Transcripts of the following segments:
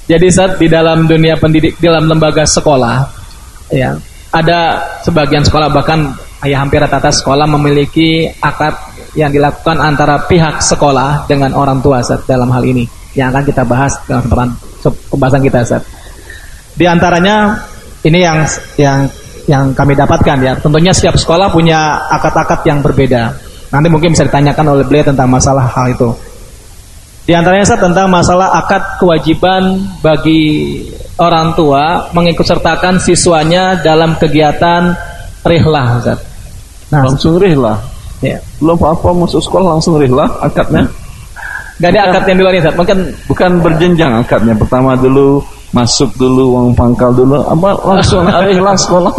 Jadi saat di dalam dunia pendidik, dalam lembaga sekolah, ya, ada sebagian sekolah bahkan hampir rata-rata sekolah memiliki akad yang dilakukan antara pihak sekolah dengan orang tua saat dalam hal ini yang akan kita bahas dalam pembahasan kita saat. Di antaranya ini yang kami dapatkan ya. Tentunya setiap sekolah punya akad-akad yang berbeda. Nanti mungkin bisa ditanyakan oleh beliau tentang masalah hal itu. Di antaranya tentang masalah akad kewajiban bagi orang tua mengikutsertakan siswanya dalam kegiatan rihlah, Ustaz. Nah, langsung rihlah. Ya. Belum apa masuk sekolah langsung rihlah akadnya. Gak ada akad yang di luar ini, Ustaz. Bukan berjenjang akadnya. Pertama dulu masuk dulu uang pangkal dulu, apa langsung rihlah sekolah.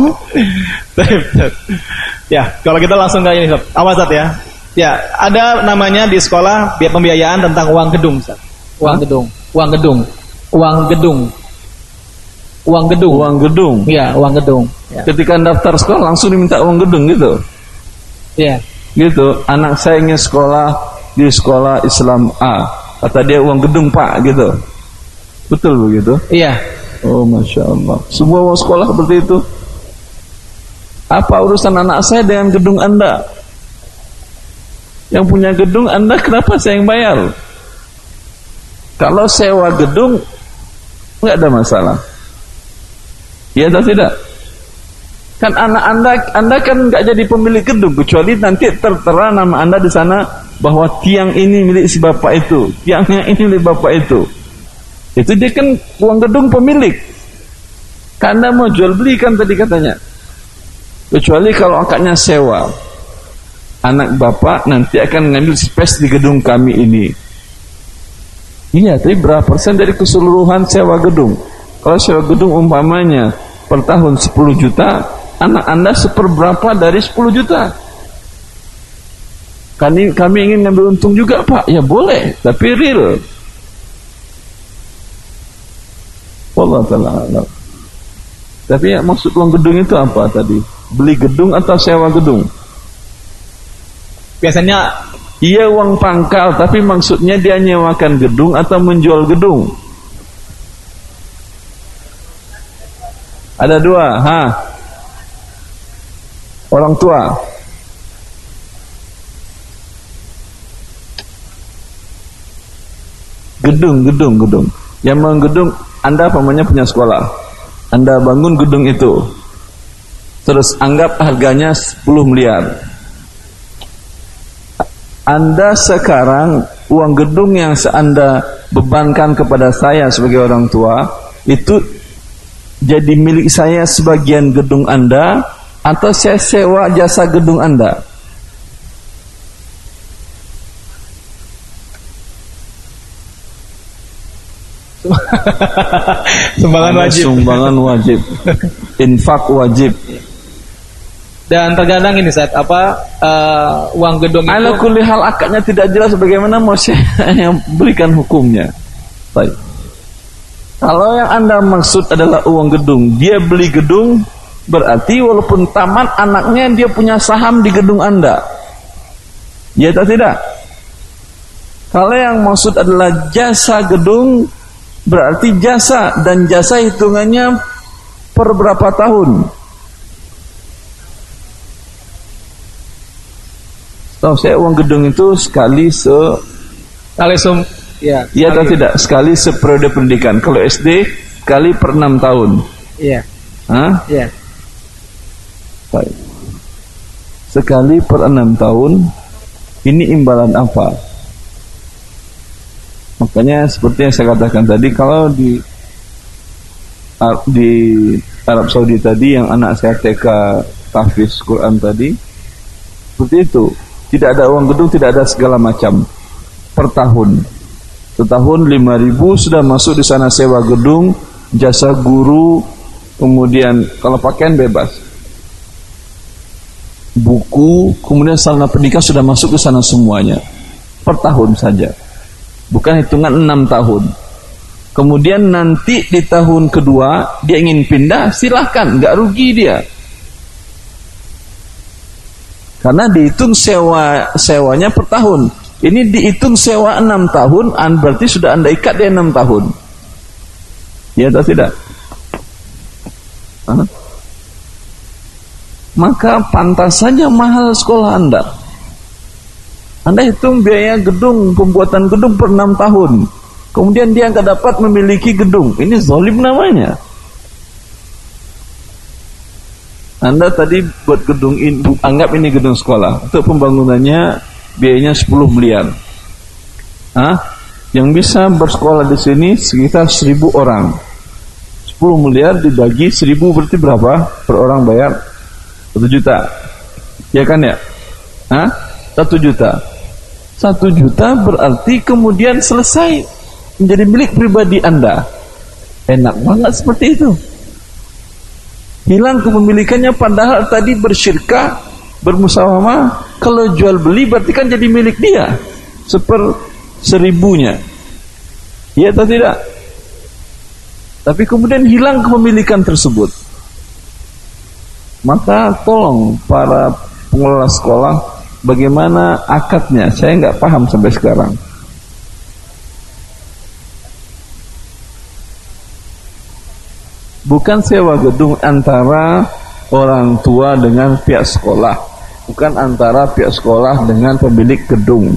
Ya, kalau kita langsung kayak ini, Ustaz. Awas, Ustaz ya. Ya, ada namanya di sekolah biaya pembiayaan tentang uang gedung, Ustaz. Uang gedung. Iya, uang gedung. Ya. Ketika daftar sekolah langsung diminta uang gedung gitu. Iya. Gitu. Anak saya ingin sekolah di sekolah Islam A. Kata dia uang gedung, Pak, gitu. Betul begitu? Iya. Oh, Masya Allah. Semua uang sekolah seperti itu. Apa urusan anak saya dengan gedung Anda? Yang punya gedung Anda, kenapa saya yang bayar? Kalau sewa gedung nggak ada masalah. Iya atau tidak? Kan anak Anda kan nggak jadi pemilik gedung kecuali nanti tertera nama Anda di sana bahwa tiang ini milik si bapak itu, tiangnya ini milik bapak itu. Itu dia kan uang gedung pemilik. Karena mau jual beli kan tadi katanya. Kecuali kalau akadnya sewa. Anak bapak nanti akan ngambil space di gedung kami ini. Iya, tapi berapa persen dari keseluruhan sewa gedung? Kalau sewa gedung umpamanya per tahun 10 juta, anak Anda seperberapa dari 10 juta? Kami ingin ngambil untung juga, Pak. Ya boleh, tapi real. Wallahu ta'ala. Tapi ya, maksud uang gedung itu apa tadi? Beli gedung atau sewa gedung? Biasanya iya uang pangkal, tapi maksudnya dia nyewakan gedung atau menjual gedung? Ada dua, orang tua. Gedung. Yang menggedung, Anda pamannya punya sekolah. Anda bangun gedung itu. Terus anggap harganya 10 miliar. Anda sekarang uang gedung yang Anda bebankan kepada saya sebagai orang tua itu jadi milik saya sebagian gedung Anda atau saya sewa jasa gedung Anda? Sumbangan wajib. Infak wajib. Dan terkadang ini Ustaz, uang gedung itu ala kulli hal akadnya tidak jelas, bagaimana mau saya yang berikan hukumnya. Baik. Kalau yang Anda maksud adalah uang gedung, dia beli gedung, berarti walaupun tamat anaknya dia punya saham di gedung Anda. Ya atau tidak? Kalau yang maksud adalah jasa gedung, berarti jasa, dan jasa hitungannya per berapa tahun? Tahu saya uang gedung itu sekali ya atau tidak? Sekali seperiode pendidikan. Kalau SD sekali per 6 tahun. Iya. Iya. Baik. Sekali per 6 tahun. Ini imbalan apa? Makanya seperti yang saya katakan tadi, kalau di Arab Saudi tadi yang anak saya TK tahfiz Quran tadi, seperti itu. Tidak ada uang gedung, tidak ada segala macam. Per tahun. Setahun 5.000 sudah masuk di sana sewa gedung, jasa guru, kemudian kalau pakaian bebas. Buku, kemudian sarana pendidikan sudah masuk ke sana semuanya. Per tahun saja. Bukan hitungan 6 tahun. Kemudian nanti di tahun kedua dia ingin pindah, silahkan, nggak rugi dia. Karena dihitung sewanya per tahun. Ini dihitung sewa 6 tahun, berarti sudah Anda ikat dia 6 tahun. Ya atau tidak? Hah? Maka pantas saja mahal sekolah Anda. Anda hitung biaya gedung, pembuatan gedung per 6 tahun. Kemudian dia nggak dapat memiliki gedung. Ini zalim namanya. Anda tadi buat gedung ini, anggap ini gedung sekolah. Untuk pembangunannya biayanya 10 miliar. Yang bisa bersekolah di sini sekitar 1.000 orang. 10 miliar dibagi 1.000 berarti berapa? Per orang bayar 1 juta. Ya kan ya? 1 juta. 1 juta berarti kemudian selesai menjadi milik pribadi Anda. Enak banget seperti itu. Hilang kepemilikannya padahal tadi bersyirkah, bermusyawarah. Kalau jual beli berarti kan jadi milik dia. 1/1000-nya. Iya atau tidak? Tapi kemudian hilang kepemilikan tersebut. Maka tolong para pengelola sekolah, bagaimana akadnya? Saya nggak paham sampai sekarang. Bukan sewa gedung antara orang tua dengan pihak sekolah, bukan antara pihak sekolah dengan pemilik gedung.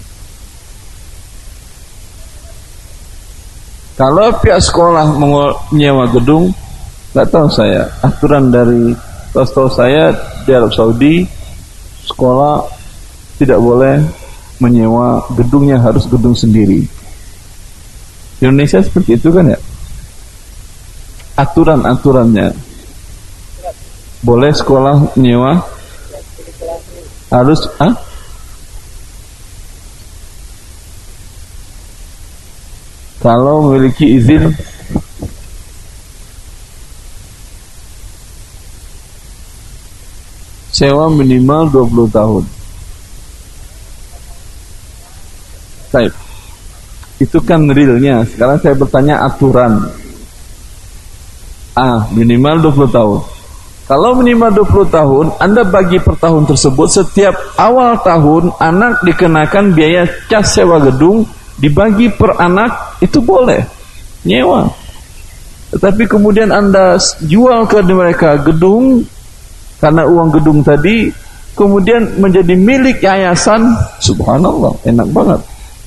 Kalau pihak sekolah menyewa gedung, nggak tahu saya. Aturan dari setahu saya di Arab Saudi, sekolah tidak boleh menyewa gedungnya, harus gedung sendiri. Di Indonesia seperti itu kan ya? Aturan-aturannya. Boleh sekolah nyewa? Harus kalau memiliki izin sewa minimal 20 tahun. Baik. Itu kan realnya. Sekarang saya bertanya aturan. Minimal 20 tahun. Kalau minimal 20 tahun, Anda bagi per tahun tersebut, setiap awal tahun anak dikenakan biaya cas sewa gedung, dibagi per anak, itu boleh nyewa. Tetapi kemudian Anda jual ke mereka gedung, karena uang gedung tadi kemudian menjadi milik yayasan, subhanallah, enak banget.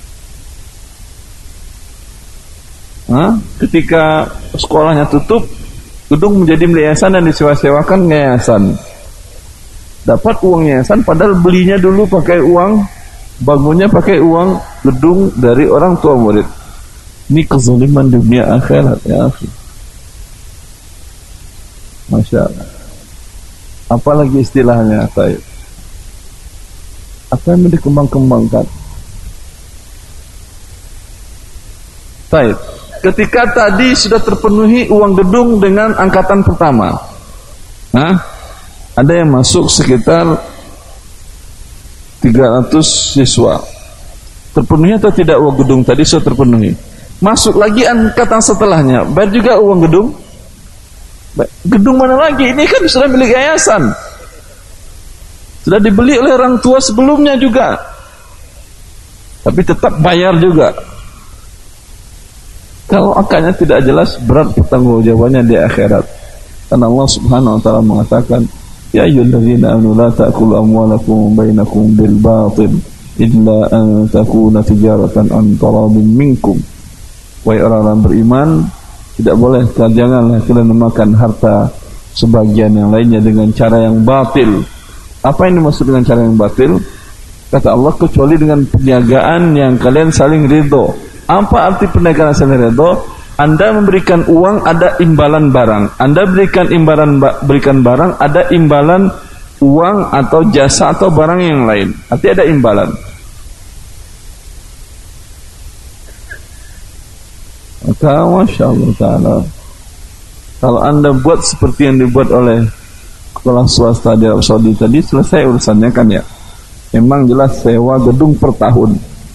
Ketika sekolahnya tutup, gedung menjadi milik yayasan dan disewa-sewakan yayasan. Dapat uang yayasan padahal belinya dulu pakai uang, bangunnya pakai uang gedung dari orang tua murid. Ini kezaliman dunia akhirat ya akhi. Masya Allah. Apalagi istilahnya Taib? Apa yang dikembang-kembangkan? Taib. Ketika tadi sudah terpenuhi uang gedung dengan angkatan pertama, ada yang masuk sekitar 300 siswa. Terpenuhi atau tidak uang gedung tadi sudah terpenuhi? Masuk lagi angkatan setelahnya, bayar juga uang gedung. Gedung mana lagi? Ini kan sudah milik yayasan, sudah dibeli oleh orang tua sebelumnya juga, tapi tetap bayar juga. Kalau akadnya tidak jelas, berat pertanggungjawabannya di akhirat. Karena Allah Subhanahu wa taala mengatakan, ya ayyuhallazina amanu la ta'kulu amwalakum bainakum bil batil illa an takuna tijaratan an taradin minkum. Wahai orang-orang beriman, tidak boleh, janganlah kalian memakan harta sebagian yang lainnya dengan cara yang batil. Apa yang dimaksud dengan cara yang batil? Kata Allah, kecuali dengan perniagaan yang kalian saling ridho. Apa arti perniagaan saling ridho? Anda memberikan uang, ada imbalan barang. Anda berikan barang, ada imbalan uang atau jasa atau barang yang lain. Artinya ada imbalan. Maka Masya Allah Ta'ala, kalau Anda buat seperti yang dibuat oleh sekolah swasta di Arab Saudi tadi, selesai urusannya kan ya. Memang jelas sewa gedung per tahun.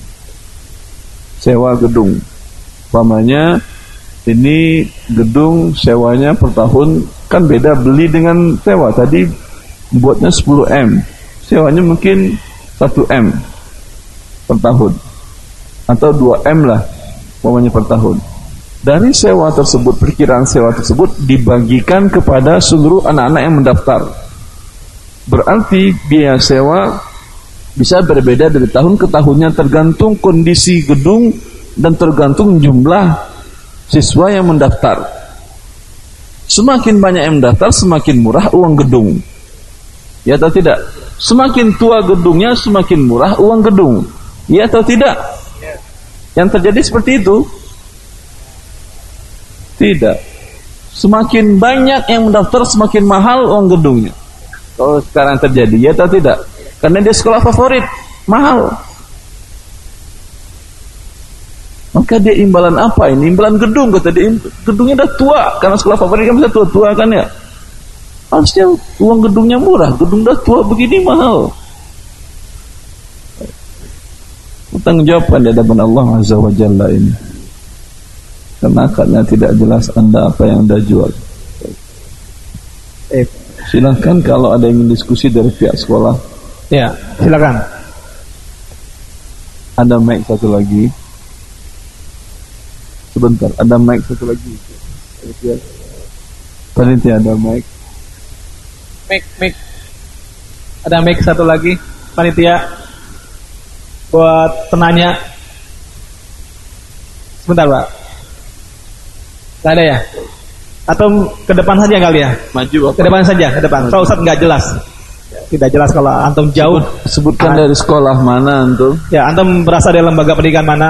Sewa gedung, umpamanya ini gedung sewanya per tahun kan beda beli dengan sewa. Tadi buatnya 10M, sewanya mungkin 1M per tahun atau 2M lah umpamanya per tahun. Dari sewa tersebut, perkiraan sewa tersebut dibagikan kepada seluruh anak-anak yang mendaftar. Berarti biaya sewa bisa berbeda dari tahun ke tahunnya, tergantung kondisi gedung dan tergantung jumlah siswa yang mendaftar. Semakin banyak yang mendaftar, semakin murah uang gedung. Ya atau tidak? Semakin tua gedungnya, semakin murah uang gedung. Ya atau tidak? Yang terjadi seperti itu? Tidak. Semakin banyak yang mendaftar, semakin mahal uang gedungnya. Kalau sekarang terjadi, ya atau tidak? Karena dia sekolah favorit, mahal. Maka dia imbalan apa ini? Imbalan gedung, kata dia. Gedungnya udah tua, karena sekolah favorit kan bisa tua-tua kan ya. Harusnya uang gedungnya murah, gedung udah tua begini mahal. Pertanggungjawaban di hadapan Allah Azza wa Jalla ini. Karena akadnya tidak jelas Anda apa yang Anda jual. Silahkan kalau ada yang ingin diskusi dari pihak sekolah. Ya, silakan. Ada mic satu lagi. Sebentar, ada mic satu lagi. Panitia ada mic. Mic. Ada mic satu lagi. Panitia buat penanya. Sebentar, Pak. Gak ada ya? Atau ke depan saja kali ya? Maju apa? Ke depan saja, ke depan. Kalau Ustaz nggak jelas. Tidak jelas kalau antum jauh. Sebutkan dari sekolah mana antum? Ya, antum berasal dari lembaga pendidikan mana?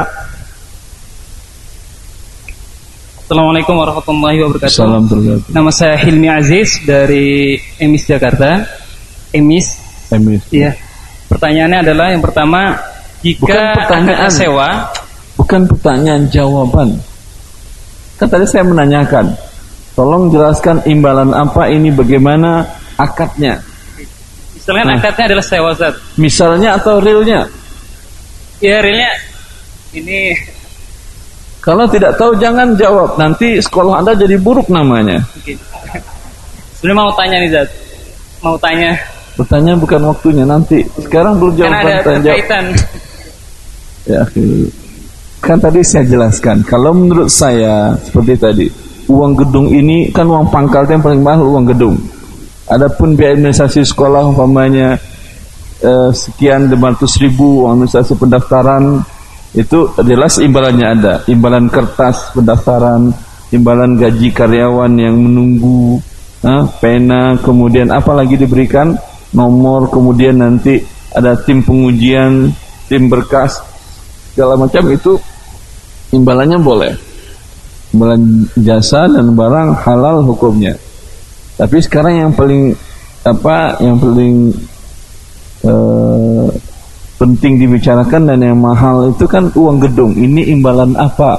Assalamualaikum warahmatullahi wabarakatuh. Salam tergantung. Nama saya Hilmi Aziz dari EMIS Jakarta. EMIS. Iya. Pertanyaannya adalah yang pertama, jika ada sewa, bukan pertanyaan, jawaban. Kan tadi saya menanyakan, tolong jelaskan imbalan apa ini, bagaimana akadnya. Istilahnya akadnya adalah sewa, Ustaz. Misalnya atau realnya? Ya, realnya ini. Kalau tidak tahu jangan jawab, nanti sekolah Anda jadi buruk namanya. Oke. Sebenarnya mau tanya nih, Ustaz. Mau tanya. Pertanyaan bukan waktunya, nanti. Sekarang belum jawab. Karena ada kaitan. Ya, kan tadi saya jelaskan, kalau menurut saya seperti tadi, uang gedung ini kan uang pangkalnya yang paling mahal, uang gedung. Adapun biaya administrasi sekolah umpamanya sekian 500.000, uang administrasi pendaftaran itu jelas imbalannya ada, imbalan kertas pendaftaran, imbalan gaji karyawan yang menunggu, pena, kemudian apa lagi diberikan, nomor, kemudian nanti ada tim pengujian, tim berkas, segala macam itu imbalannya boleh. Imbalan jasa dan barang halal hukumnya. Tapi sekarang yang paling penting dibicarakan dan yang mahal itu kan uang gedung. Ini imbalan apa?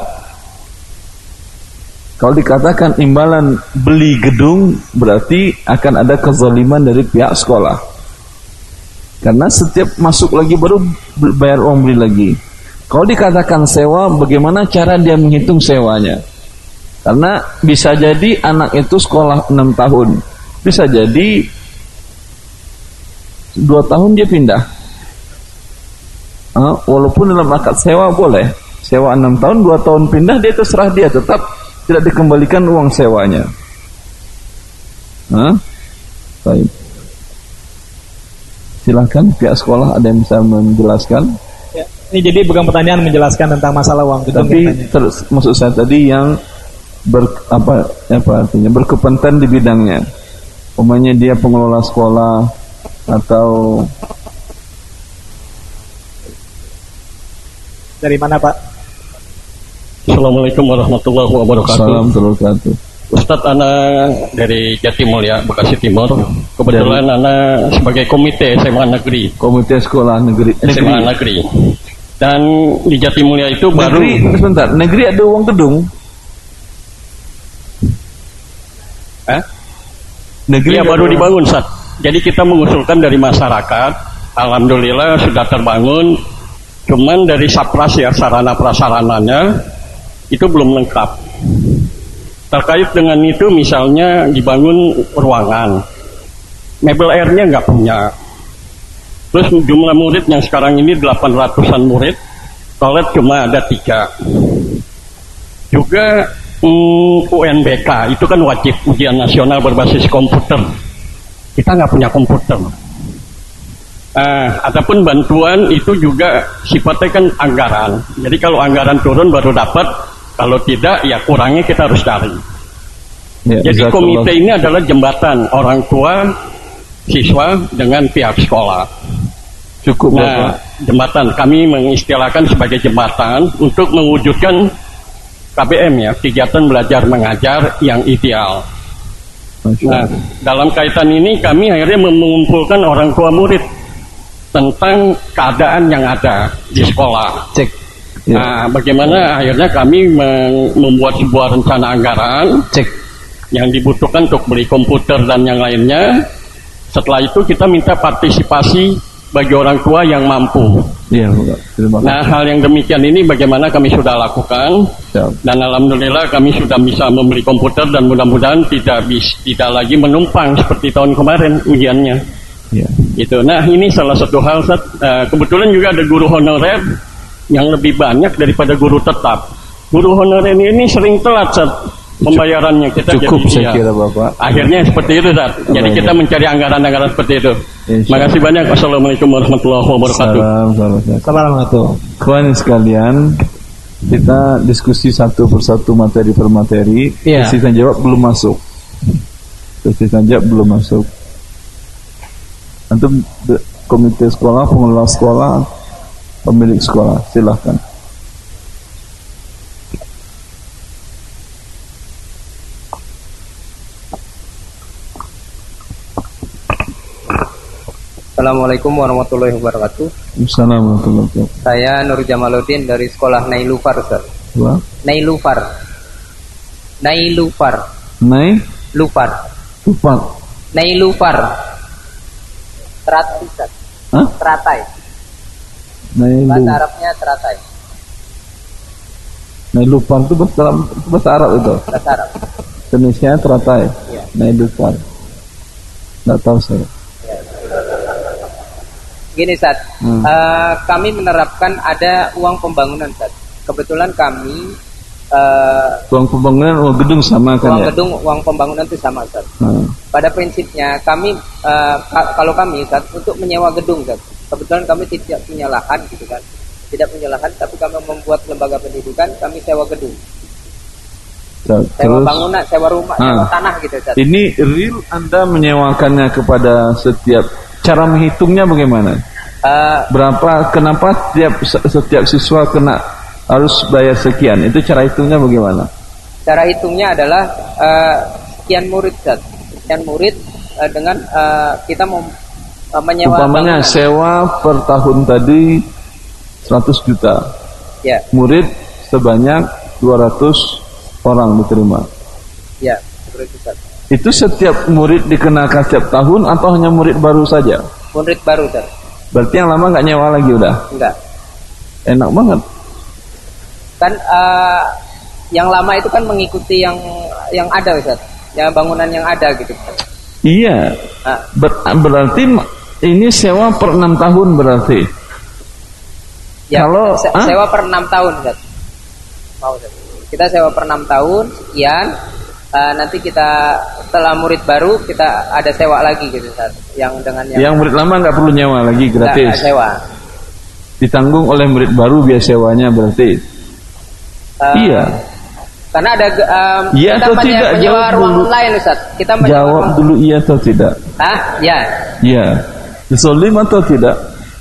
Kalau dikatakan imbalan beli gedung, berarti akan ada kezaliman dari pihak sekolah. Karena setiap masuk lagi baru bayar uang beli lagi. Kalau dikatakan sewa, bagaimana cara dia menghitung sewanya? Karena bisa jadi anak itu sekolah 6 tahun, bisa jadi 2 tahun dia pindah. Walaupun dalam akad sewa boleh, sewa 6 tahun, 2 tahun pindah, dia terserah dia, tetap tidak dikembalikan uang sewanya. Baik. Silakan pihak sekolah ada yang bisa menjelaskan. Ya, ini jadi bukan pertanyaan menjelaskan tentang masalah uang gedung. Tapi maksud saya tadi yang artinya berkepentingan di bidangnya. Umpamanya dia pengelola sekolah atau dari mana, Pak? Assalamualaikum warahmatullahi wabarakatuh. Salam wabarakatuh. Ustadz, ana dari Jatimulya, Bekasi Timur. Kebetulan ana sebagai komite SMA negeri. Komite sekolah negeri. SMA negeri. Dan di Jatimulya itu negeri, baru. Sebentar, negeri ada uang gedung. Negeri Ya baru dibangun, Ustadz. Jadi kita mengusulkan dari masyarakat. Alhamdulillah sudah terbangun. Cuman dari sapras ya, sarana prasarananya itu belum lengkap. Terkait dengan itu misalnya dibangun ruangan, mebel airnya nggak punya. Terus jumlah murid yang sekarang ini 800-an murid, toilet cuma ada 3. Juga UNBK itu kan wajib ujian nasional berbasis komputer. Kita nggak punya komputer. Adapun bantuan itu juga sifatnya kan anggaran. Jadi kalau anggaran turun baru dapat, kalau tidak ya kurangnya kita harus cari. Ya, jadi komite ini adalah jembatan orang tua siswa dengan pihak sekolah. Cukup nah, jembatan kami mengistilahkan sebagai jembatan untuk mewujudkan KBM ya, kegiatan belajar mengajar yang ideal. Nah, dalam kaitan ini kami akhirnya mengumpulkan orang tua murid tentang keadaan yang ada di sekolah. Cek. Ya. Nah, bagaimana akhirnya kami membuat sebuah rencana anggaran yang dibutuhkan untuk beli komputer dan yang lainnya. Setelah itu kita minta partisipasi bagi orang tua yang mampu. Ya, nah, hal yang demikian ini bagaimana kami sudah lakukan. Ya. Dan alhamdulillah kami sudah bisa membeli komputer dan mudah-mudahan tidak lagi menumpang seperti tahun kemarin ujiannya. Ya. Gitu. Nah, ini salah satu hal, kebetulan juga ada guru honorer yang lebih banyak daripada guru tetap. Guru honorer ini sering telat pembayarannya. Kita cukup jadi, saya kira Bapak. Akhirnya seperti itu, Jadi kita mencari anggaran-anggaran seperti itu. Terima kasih banyak. Wassalamualaikum warahmatullahi wabarakatuh. Assalamualaikum. Kawan sekalian, kita diskusi satu persatu materi per materi. Sesi tanya jawab belum masuk. Antum komite sekolah, pengelola sekolah, pemilik sekolah, silahkan. Assalamualaikum warahmatullahi wabarakatuh. Assalamualaikum warahmatullahi wabarakatuh. Saya Nur Jamaluddin dari sekolah Nailufar, Ustaz. Nailufar. Teratai, Ustaz. Teratai. Bahasa Arabnya teratai. Nailufar itu bahasa Arab itu. Bahasa Arab. Indonesia teratai. Ya. Nailufar. Nggak tahu saya. Gini, Ustaz. Kami menerapkan ada uang pembangunan, Ustaz. Kebetulan kami uang pembangunan, uang gedung sama kan uang gedung, uang pembangunan itu sama, Ustaz. Pada prinsipnya kami kalau kami, Ustaz, untuk menyewa gedung, Ustaz. Kebetulan kami tidak punya lahan gitu kan. Tidak punya lahan, tapi kami membuat lembaga pendidikan, kami sewa gedung. Sewa bangunan, sewa rumah, sewa tanah gitu, Ustaz. Ini real Anda menyewakannya kepada setiap, cara menghitungnya bagaimana? Berapa, kenapa setiap siswa harus bayar sekian? Itu cara hitungnya bagaimana? Cara hitungnya adalah sekian murid, Ustaz. Sekian murid dengan kita menyewa umpamanya bangunan. Sewa per tahun tadi 100 juta. Ya. Murid sebanyak 200 orang diterima. Ya, seperti itu, Ustaz. Itu setiap murid dikenakan setiap tahun atau hanya murid baru saja? Murid baru, Ustaz. Berarti yang lama nggak nyewa lagi udah? Enggak. Enak banget. Kan yang lama itu kan mengikuti yang ada, Ustaz. Yang bangunan yang ada gitu. Iya. Berarti ini sewa per 6 tahun berarti. Ya, kalau sewa per 6 tahun, Ustaz. Mau, Ustaz. Kita sewa per 6 tahun, sekian. Nanti kita setelah murid baru kita ada sewa lagi gitu, Ustaz. Yang murid lama nggak perlu nyewa lagi, gratis. Nggak sewa. Ditanggung oleh murid baru biaya sewanya berarti. Iya. Karena ada iya kita menyewa ruang lain, Ustaz. Kita jawab dulu iya atau tidak. Ya. Iya. Disolim atau tidak?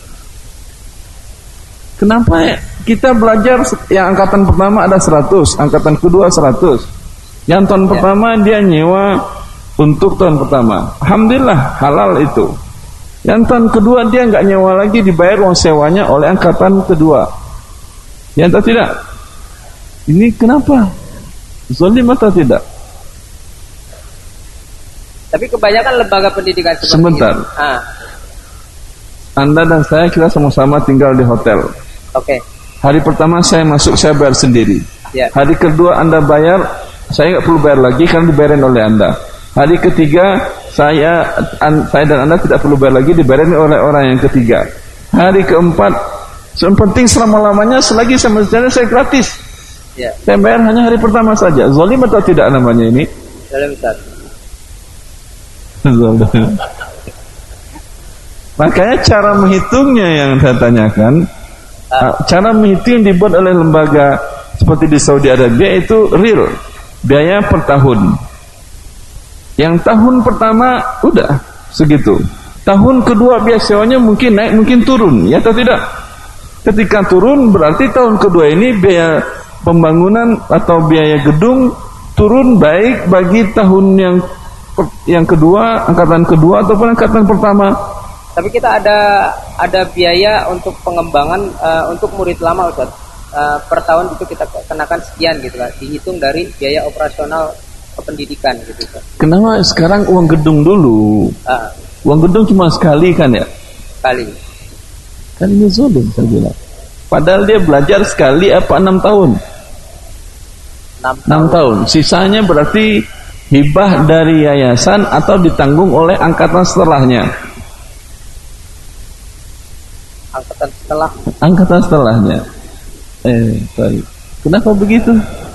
Kenapa ya? Kita belajar yang angkatan pertama ada 100, angkatan kedua 100. Yang tahun pertama dia nyewa untuk tahun pertama. Alhamdulillah halal itu. Yang tahun kedua dia nggak nyewa lagi, dibayar uang sewanya oleh angkatan kedua. Yang tahu tidak? Ini kenapa? Zalim atau tidak? Tapi kebanyakan lembaga pendidikan seperti sebentar. Itu. Anda dan saya kita sama-sama tinggal di hotel. Oke. Hari pertama saya masuk, saya bayar sendiri. Ya. Hari kedua Anda bayar, saya nggak perlu bayar lagi karena dibayarin oleh Anda. Hari ketiga saya dan Anda tidak perlu bayar lagi, dibayarin oleh orang yang ketiga. Hari keempat, yang penting selama-lamanya selagi saya masjidnya saya gratis. Ya. Saya bayar hanya hari pertama saja. Zalim atau tidak namanya ini? Zalim, Ustaz. Zalim. Makanya cara menghitungnya yang saya tanyakan, cara menghitung yang dibuat oleh lembaga seperti di Saudi Arabia itu real, biaya per tahun. Yang tahun pertama udah segitu. Tahun kedua biasanya mungkin naik, mungkin turun, ya atau tidak? Ketika turun berarti tahun kedua ini biaya pembangunan atau biaya gedung turun baik bagi tahun yang kedua, angkatan kedua ataupun angkatan pertama. Tapi kita ada biaya untuk pengembangan untuk murid lama, Ustaz. Per tahun itu kita kenakan sekian gitu kan, dihitung dari biaya operasional kependidikan gitu kan. Kenapa sekarang uang gedung dulu? Uang gedung cuma sekali kan ya? Sekali. Kan ini zalim saya bilang. Padahal dia belajar sekali apa 6 tahun? 6 tahun. Sisanya berarti hibah dari yayasan atau ditanggung oleh angkatan setelahnya. Angkatan setelahnya. Baik. Kenapa begitu?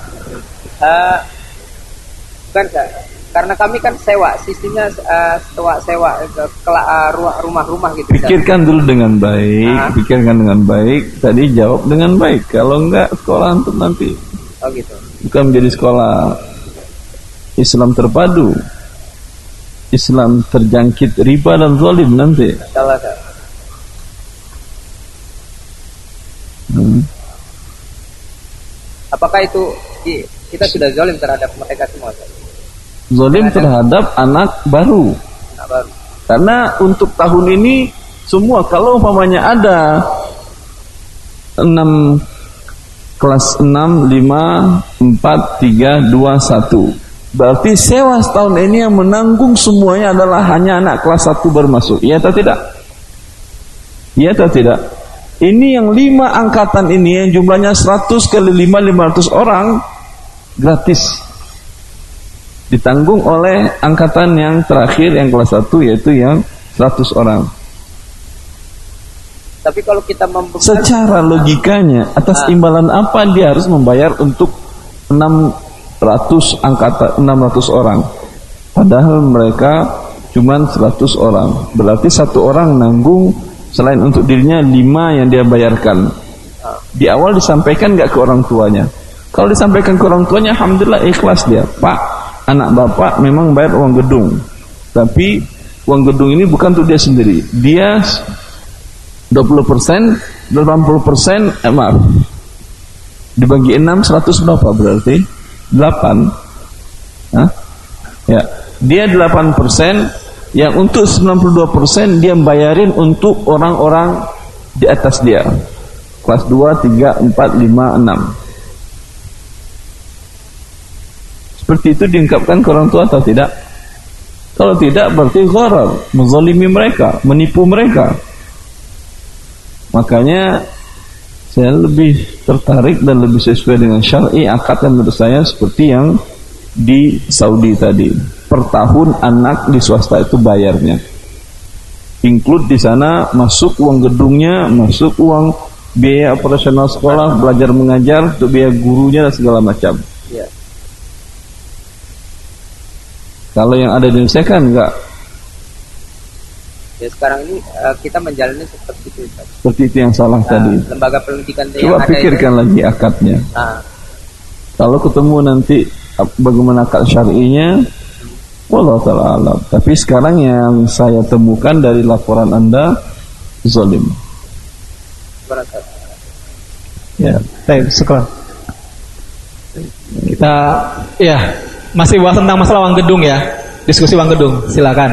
Bukan, karena kami kan sewa, sistemnya sewa rumah-rumah gitu. Pikirkan dulu dengan baik, pikirkan dengan baik. Tadi jawab dengan baik. Kalau enggak sekolah untuk nanti. Oh gitu. Bukan menjadi sekolah Islam terpadu. Islam terjangkit riba dan zalim nanti. Salah. Apakah itu kita sudah zalim terhadap mereka semua? Zalim terhadap anak baru. Karena untuk tahun ini semua, kalau umpamanya ada 6 kelas 6, 5, 4, 3, 2, 1, berarti sewa setahun ini yang menanggung semuanya adalah hanya anak kelas 1 baru masuk. Iya atau tidak? Iya atau tidak? Ini yang 5 angkatan ini yang jumlahnya 100 kali 5, 500 orang gratis, ditanggung oleh angkatan yang terakhir yang kelas 1, yaitu yang 100 orang. Tapi kalau kita secara logikanya atas imbalan apa dia harus membayar untuk 600 orang, padahal mereka cuma 100 orang. Berarti satu orang nanggung selain untuk dirinya 5 yang dia bayarkan. Di awal disampaikan nggak ke orang tuanya? Kalau disampaikan ke orang tuanya, alhamdulillah ikhlas dia. Pak, anak bapak memang bayar uang gedung, tapi uang gedung ini bukan untuk dia sendiri. Dia 20%, 80%, maaf, dibagi 6, 100 berapa berarti? 8. Ya, dia 8%, yang untuk 92% dia bayarin untuk orang-orang di atas dia, kelas 2, 3, 4, 5, 6. Seperti itu diungkapkan ke orang tua atau tidak? Kalau tidak berarti gharar, menzalimi mereka, menipu mereka. Makanya saya lebih tertarik dan lebih sesuai dengan syar'i akad yang menurut saya seperti yang di Saudi tadi. Per tahun anak di swasta itu bayarnya. Include di sana masuk uang gedungnya, masuk uang biaya operasional sekolah, belajar mengajar, untuk biaya gurunya dan segala macam. Ya. Kalau yang ada di Indonesia kan enggak. Ya sekarang ini kita menjalani seperti itu. Seperti itu yang salah tadi. Lembaga pendidikan yang coba pikirkan lagi akadnya. Kalau ketemu nanti bagaimana akad syar'inya, wallahu ta'ala alam. Tapi sekarang yang saya temukan dari laporan Anda zalim. Ya, baik, sekolah. Kita masih bahas tentang masalah uang gedung ya. Diskusi uang gedung, silakan.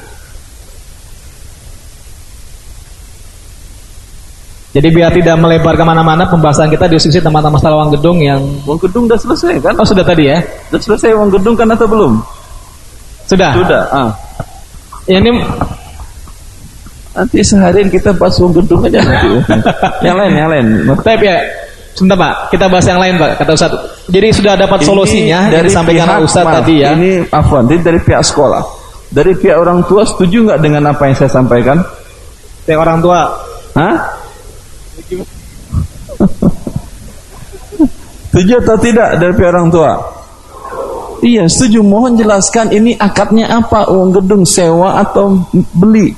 Jadi biar tidak melebar kemana-mana pembahasan kita, diskusi tentang masalah uang gedung yang... Uang gedung sudah selesai kan? Oh sudah tadi ya? Sudah selesai uang gedung kan atau belum? Sudah? Sudah. Ini nanti seharian kita bahas uang gedung aja nanti. Yang lain. Tapi ya, sebentar Pak, kita bahas yang lain Pak, kata Ustaz. Jadi sudah dapat solusinya dari disampaikan Ustaz tadi ya. Ini afwan, dari pihak sekolah. Dari pihak orang tua setuju nggak dengan apa yang saya sampaikan? Pihak orang tua? Setuju atau tidak dari pihak orang tua? Iya, setuju. Mohon jelaskan ini akadnya apa? Uang gedung sewa atau beli?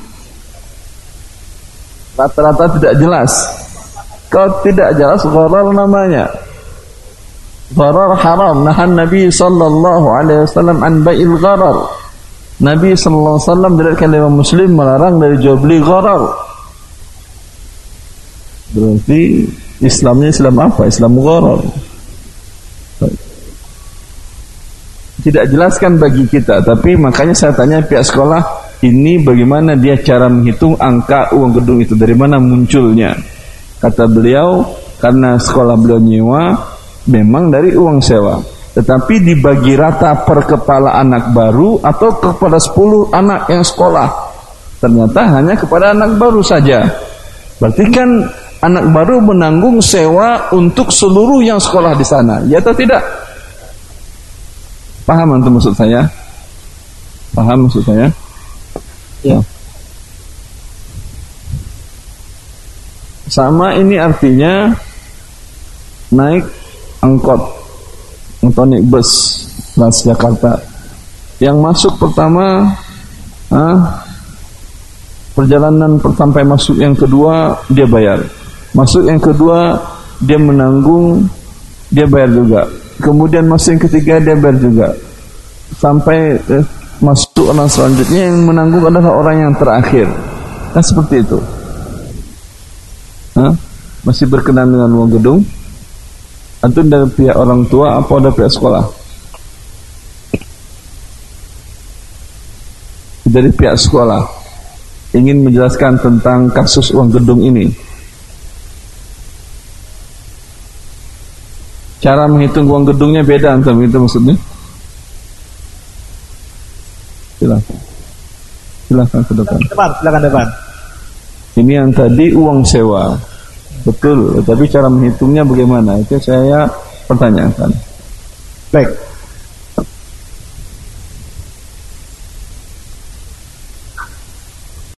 Rata-rata tidak jelas. Kalau tidak jelas, gharar namanya. Gharar haram. Nahan Nabi sallallahu alaihi wasallam an bai'il gharar. Nabi sallallahu alaihi wasallam dari kalimah Muslim melarang dari jual beli gharar. Berarti Islamnya Islam apa? Islam gharar. Tidak jelaskan bagi kita, tapi makanya saya tanya pihak sekolah ini bagaimana dia cara menghitung angka uang gedung itu, dari mana munculnya. Kata beliau, karena sekolah beliau nyewa memang dari uang sewa, tetapi dibagi rata per kepala anak baru atau kepada 10 anak yang sekolah. Ternyata hanya kepada anak baru saja. Berarti kan anak baru menanggung sewa untuk seluruh yang sekolah di sana, ya atau tidak? Paham antum maksud saya? Paham maksud saya? Ya. Sama ini artinya naik angkot atau naik bus Transjakarta. Yang masuk pertama perjalanan sampai masuk yang kedua dia bayar. Masuk yang kedua dia menanggung, dia bayar juga. Kemudian masuk yang ketiga dia bayar juga. Sampai masuk orang selanjutnya yang menanggung adalah orang yang terakhir. Kan seperti itu. Masih berkenan dengan uang gedung? Antum dari pihak orang tua apa dari pihak sekolah? Dari pihak sekolah ingin menjelaskan tentang kasus uang gedung ini. Cara menghitung uang gedungnya beda antum, itu maksudnya? Silakan ke depan. Silakan depan. Ini yang tadi uang sewa, betul. Tapi cara menghitungnya bagaimana? Itu saya pertanyakan. Baik.